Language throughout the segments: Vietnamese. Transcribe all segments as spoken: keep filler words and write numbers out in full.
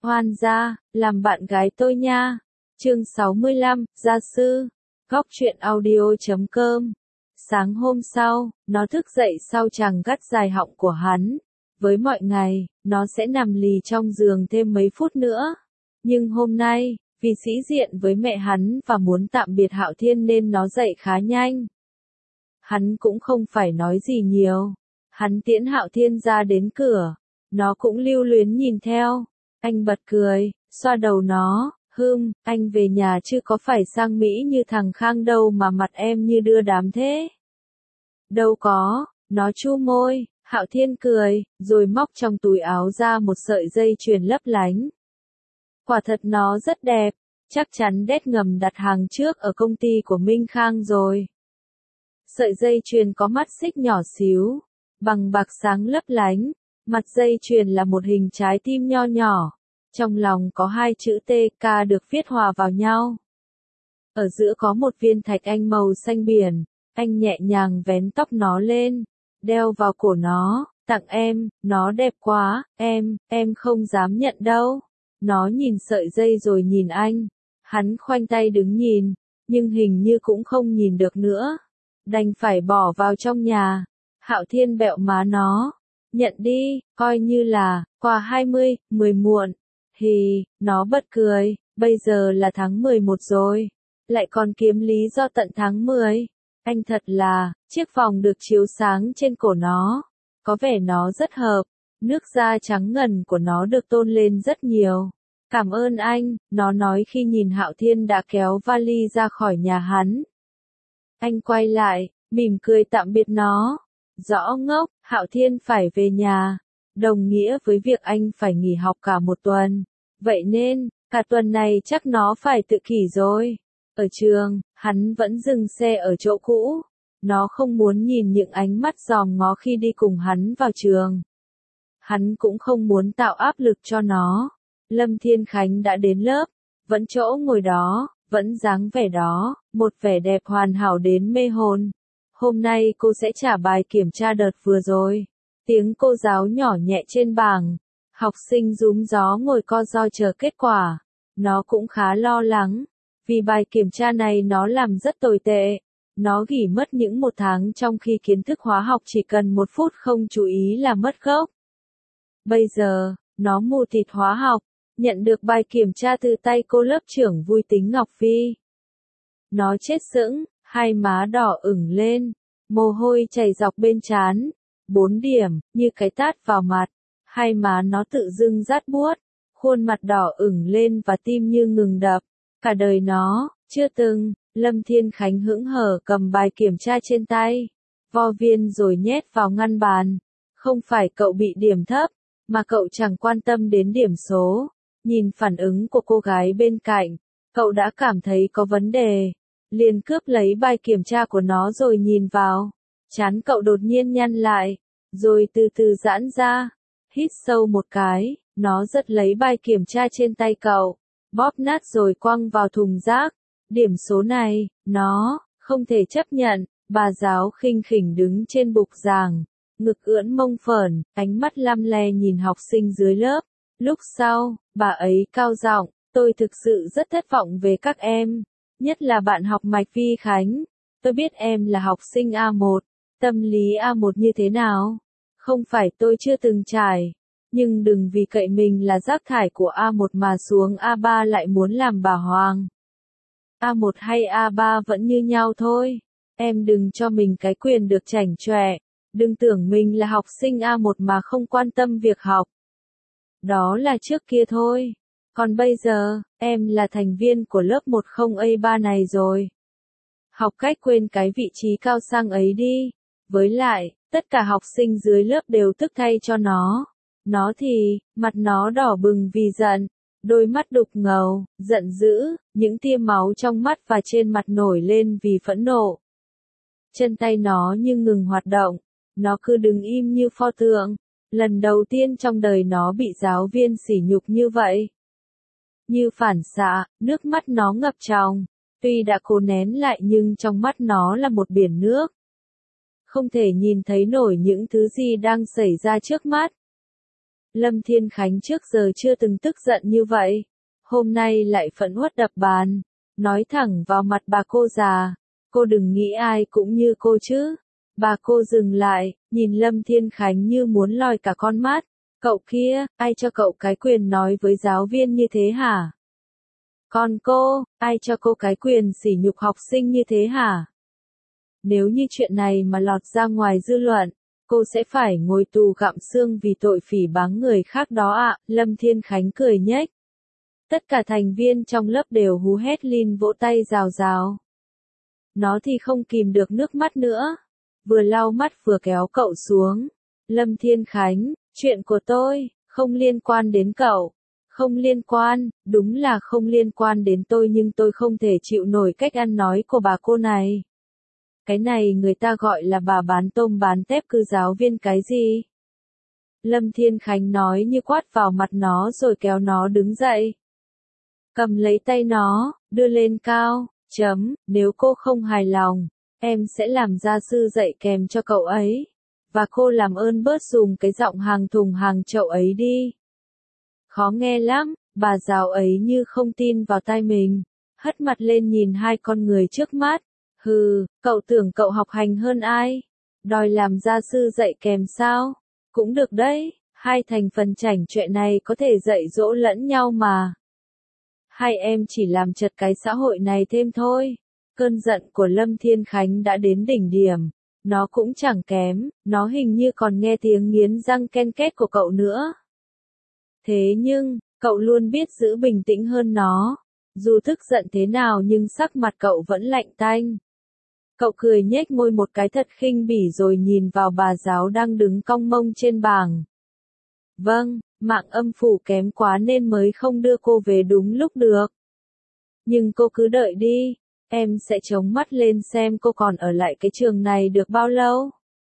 Hoan gia, làm bạn gái tôi nha. Chương sáu mươi lăm, gia sư. Góc truyện audio chấm com. Sáng hôm sau, nó thức dậy sau chàng gắt dài họng của hắn. Với mọi ngày, nó sẽ nằm lì trong giường thêm mấy phút nữa. Nhưng hôm nay, vì sĩ diện với mẹ hắn và muốn tạm biệt Hạo Thiên nên nó dậy khá nhanh. Hắn cũng không phải nói gì nhiều. Hắn tiễn Hạo Thiên ra đến cửa. Nó cũng lưu luyến nhìn theo. Anh bật cười, xoa đầu nó, hưm, anh về nhà chứ có phải sang Mỹ như thằng Khang đâu mà mặt em như đưa đám thế. Đâu có, nó chu môi, Hạo Thiên cười, rồi móc trong túi áo ra một sợi dây chuyền lấp lánh. Quả thật nó rất đẹp, chắc chắn đét ngầm đặt hàng trước ở công ty của Minh Khang rồi. Sợi dây chuyền có mắt xích nhỏ xíu, bằng bạc sáng lấp lánh. Mặt dây chuyền là một hình trái tim nho nhỏ, trong lòng có hai chữ T K được viết hòa vào nhau. Ở giữa có một viên thạch anh màu xanh biển, anh nhẹ nhàng vén tóc nó lên, đeo vào cổ nó, tặng em, nó đẹp quá, em, em không dám nhận đâu. Nó nhìn sợi dây rồi nhìn anh, hắn khoanh tay đứng nhìn, nhưng hình như cũng không nhìn được nữa, đành phải bỏ vào trong nhà. Hạo Thiên bẹo má nó. Nhận đi, coi như là, quà hai mươi, mười muộn. Hì, nó bật cười, bây giờ là tháng mười một rồi. Lại còn kiếm lý do tận tháng mười. Anh thật là, chiếc vòng được chiếu sáng trên cổ nó. Có vẻ nó rất hợp. Nước da trắng ngần của nó được tôn lên rất nhiều. Cảm ơn anh, nó nói khi nhìn Hạo Thiên đã kéo vali ra khỏi nhà hắn. Anh quay lại, mỉm cười tạm biệt nó. Rõ ngốc, Hạo Thiên phải về nhà, đồng nghĩa với việc anh phải nghỉ học cả một tuần. Vậy nên, cả tuần này chắc nó phải tự kỷ rồi. Ở trường, hắn vẫn dừng xe ở chỗ cũ. Nó không muốn nhìn những ánh mắt dòm ngó khi đi cùng hắn vào trường. Hắn cũng không muốn tạo áp lực cho nó. Lâm Thiên Khánh đã đến lớp, vẫn chỗ ngồi đó, vẫn dáng vẻ đó, một vẻ đẹp hoàn hảo đến mê hồn. Hôm nay cô sẽ trả bài kiểm tra đợt vừa rồi. Tiếng cô giáo nhỏ nhẹ trên bảng. Học sinh rúm gió ngồi co ro chờ kết quả. Nó cũng khá lo lắng. Vì bài kiểm tra này nó làm rất tồi tệ. Nó nghỉ mất những một tháng trong khi kiến thức hóa học chỉ cần một phút không chú ý là mất gốc. Bây giờ, nó mù tịt hóa học. Nhận được bài kiểm tra từ tay cô lớp trưởng Vui Tính Ngọc Phi. Nó chết sững. Hai má đỏ ửng lên, mồ hôi chảy dọc bên trán, bốn điểm, như cái tát vào mặt, hai má nó tự dưng rát buốt, khuôn mặt đỏ ửng lên và tim như ngừng đập, cả đời nó, chưa từng, Lâm Thiên Khánh hững hờ cầm bài kiểm tra trên tay, vo viên rồi nhét vào ngăn bàn, không phải cậu bị điểm thấp, mà cậu chẳng quan tâm đến điểm số, nhìn phản ứng của cô gái bên cạnh, cậu đã cảm thấy có vấn đề. Liền cướp lấy bài kiểm tra của nó rồi nhìn vào. Trán cậu đột nhiên nhăn lại, rồi từ từ giãn ra. Hít sâu một cái, nó giật lấy bài kiểm tra trên tay cậu, bóp nát rồi quăng vào thùng rác. Điểm số này, nó, không thể chấp nhận. Bà giáo khinh khỉnh đứng trên bục giảng, ngực ưỡn mông phởn, ánh mắt lăm le nhìn học sinh dưới lớp. Lúc sau, bà ấy cao giọng, tôi thực sự rất thất vọng về các em. Nhất là bạn học Mạch Vi Khánh, tôi biết em là học sinh A một, tâm lý A một như thế nào? Không phải tôi chưa từng trải, nhưng đừng vì cậy mình là rác thải của A một mà xuống A ba lại muốn làm bà Hoàng. A một hay A ba vẫn như nhau thôi, em đừng cho mình cái quyền được chảnh chọe, đừng tưởng mình là học sinh A một mà không quan tâm việc học. Đó là trước kia thôi. Còn bây giờ, em là thành viên của lớp một không A ba này rồi. Học cách quên cái vị trí cao sang ấy đi. Với lại, tất cả học sinh dưới lớp đều tức thay cho nó. Nó thì, mặt nó đỏ bừng vì giận. Đôi mắt đục ngầu, giận dữ, những tia máu trong mắt và trên mặt nổi lên vì phẫn nộ. Chân tay nó như ngừng hoạt động. Nó cứ đứng im như pho tượng. Lần đầu tiên trong đời nó bị giáo viên sỉ nhục như vậy. Như phản xạ, nước mắt nó ngập tròng, tuy đã cố nén lại nhưng trong mắt nó là một biển nước. Không thể nhìn thấy nổi những thứ gì đang xảy ra trước mắt. Lâm Thiên Khánh trước giờ chưa từng tức giận như vậy. Hôm nay lại phẫn uất đập bàn. Nói thẳng vào mặt bà cô già. Cô đừng nghĩ ai cũng như cô chứ. Bà cô dừng lại, nhìn Lâm Thiên Khánh như muốn lòi cả con mắt. Cậu kia, ai cho cậu cái quyền nói với giáo viên như thế hả? Còn cô, ai cho cô cái quyền sỉ nhục học sinh như thế hả? Nếu như chuyện này mà lọt ra ngoài dư luận, cô sẽ phải ngồi tù gặm xương vì tội phỉ báng người khác đó ạ. Lâm Thiên Khánh cười nhếch. Tất cả thành viên trong lớp đều hú hét lên vỗ tay rào rào. Nó thì không kìm được nước mắt nữa. Vừa lau mắt vừa kéo cậu xuống. Lâm Thiên Khánh, chuyện của tôi, không liên quan đến cậu. Không liên quan, đúng là không liên quan đến tôi nhưng tôi không thể chịu nổi cách ăn nói của bà cô này. Cái này người ta gọi là bà bán tôm bán tép cư giáo viên cái gì? Lâm Thiên Khánh nói như quát vào mặt nó rồi kéo nó đứng dậy. Cầm lấy tay nó, đưa lên cao, chấm, nếu cô không hài lòng, em sẽ làm gia sư dạy kèm cho cậu ấy. Và cô làm ơn bớt dùng cái giọng hàng thùng hàng chậu ấy đi. Khó nghe lắm, bà giáo ấy như không tin vào tai mình, hất mặt lên nhìn hai con người trước mắt. Hừ, cậu tưởng cậu học hành hơn ai? Đòi làm gia sư dạy kèm sao? Cũng được đấy, hai thành phần chảnh chọe này có thể dạy dỗ lẫn nhau mà. Hai em chỉ làm chật cái xã hội này thêm thôi. Cơn giận của Lâm Thiên Khánh đã đến đỉnh điểm. Nó cũng chẳng kém, nó hình như còn nghe tiếng nghiến răng ken két của cậu nữa. Thế nhưng, cậu luôn biết giữ bình tĩnh hơn nó. Dù tức giận thế nào nhưng sắc mặt cậu vẫn lạnh tanh. Cậu cười nhếch môi một cái thật khinh bỉ rồi nhìn vào bà giáo đang đứng cong mông trên bảng. Vâng, mạng âm phủ kém quá nên mới không đưa cô về đúng lúc được. Nhưng cô cứ đợi đi, em sẽ chống mắt lên xem cô còn ở lại cái trường này được bao lâu.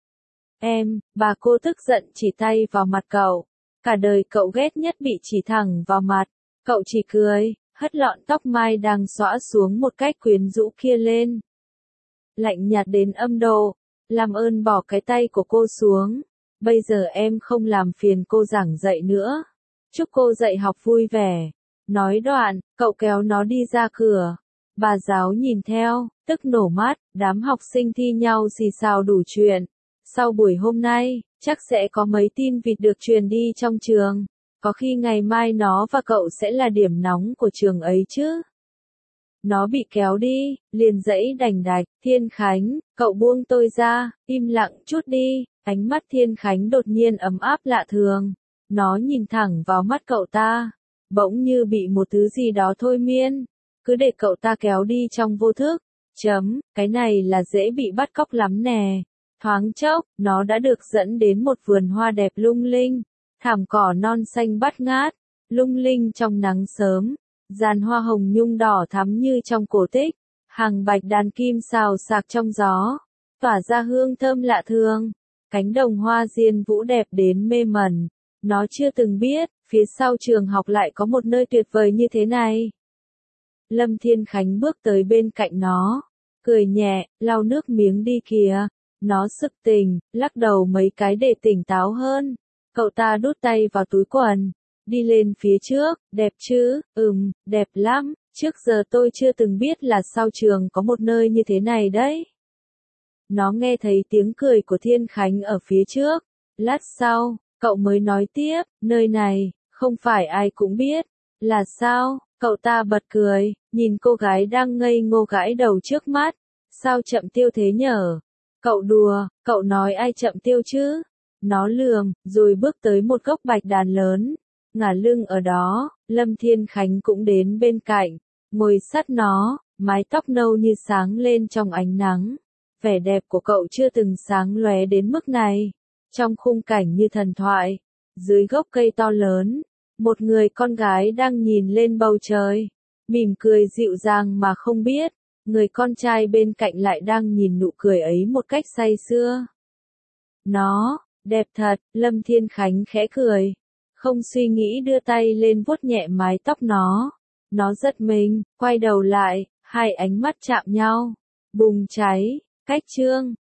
Em, bà cô tức giận chỉ tay vào mặt cậu. Cả đời cậu ghét nhất bị chỉ thẳng vào mặt. Cậu chỉ cười, hất lọn tóc mai đang xõa xuống một cách quyến rũ kia lên. Lạnh nhạt đến âm độ, làm ơn bỏ cái tay của cô xuống. Bây giờ em không làm phiền cô giảng dạy nữa. Chúc cô dạy học vui vẻ. Nói đoạn, cậu kéo nó đi ra cửa. Bà giáo nhìn theo, tức nổ mắt, đám học sinh thi nhau xì xào đủ chuyện. Sau buổi hôm nay, chắc sẽ có mấy tin vịt được truyền đi trong trường. Có khi ngày mai nó và cậu sẽ là điểm nóng của trường ấy chứ. Nó bị kéo đi, liền dãy đành đạch. Thiên Khánh, cậu buông tôi ra, im lặng chút đi. Ánh mắt Thiên Khánh đột nhiên ấm áp lạ thường. Nó nhìn thẳng vào mắt cậu ta. Bỗng như bị một thứ gì đó thôi miên. Cứ để cậu ta kéo đi trong vô thức. Chấm, cái này là dễ bị bắt cóc lắm nè. Thoáng chốc, nó đã được dẫn đến một vườn hoa đẹp lung linh. Thảm cỏ non xanh bát ngát, lung linh trong nắng sớm. Giàn hoa hồng nhung đỏ thắm như trong cổ tích. Hàng bạch đàn kim xào xạc trong gió. Tỏa ra hương thơm lạ thường. Cánh đồng hoa diên vũ đẹp đến mê mẩn. Nó chưa từng biết, phía sau trường học lại có một nơi tuyệt vời như thế này. Lâm Thiên Khánh bước tới bên cạnh nó. Cười nhẹ, lau nước miếng đi kìa. Nó sực tỉnh, lắc đầu mấy cái để tỉnh táo hơn. Cậu ta đút tay vào túi quần. Đi lên phía trước, đẹp chứ, ừm, đẹp lắm. Trước giờ tôi chưa từng biết là sau trường có một nơi như thế này đấy. Nó nghe thấy tiếng cười của Thiên Khánh ở phía trước. Lát sau, cậu mới nói tiếp, nơi này, không phải ai cũng biết. Là sao? Cậu ta bật cười, nhìn cô gái đang ngây ngô gãi đầu trước mắt. Sao chậm tiêu thế nhở? Cậu đùa, cậu nói ai chậm tiêu chứ? Nó lườm, rồi bước tới một gốc bạch đàn lớn. Ngả lưng ở đó, Lâm Thiên Khánh cũng đến bên cạnh. Ngồi sát nó, mái tóc nâu như sáng lên trong ánh nắng. Vẻ đẹp của cậu chưa từng sáng lóe đến mức này. Trong khung cảnh như thần thoại, dưới gốc cây to lớn, một người con gái đang nhìn lên bầu trời, mỉm cười dịu dàng mà không biết, người con trai bên cạnh lại đang nhìn nụ cười ấy một cách say sưa. Nó, đẹp thật, Lâm Thiên Khánh khẽ cười, không suy nghĩ đưa tay lên vuốt nhẹ mái tóc nó. Nó giật mình, quay đầu lại, hai ánh mắt chạm nhau, bùng cháy, cách chương.